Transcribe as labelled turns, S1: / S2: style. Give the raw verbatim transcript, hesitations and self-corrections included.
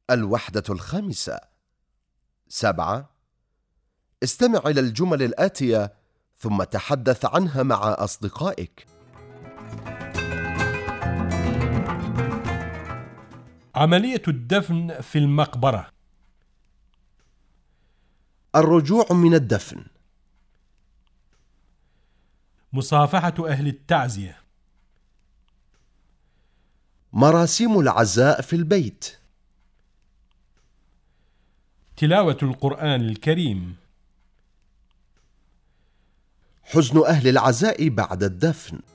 S1: الوحدة الخامسة. سبعة. استمع إلى الجمل الآتية ثم تحدث عنها مع أصدقائك.
S2: عملية الدفن في المقبرة.
S1: الرجوع من الدفن.
S2: مصافحة أهل التعزية.
S1: مراسيم العزاء في البيت.
S2: تلاوة القرآن الكريم.
S1: حزن أهل العزاء بعد الدفن.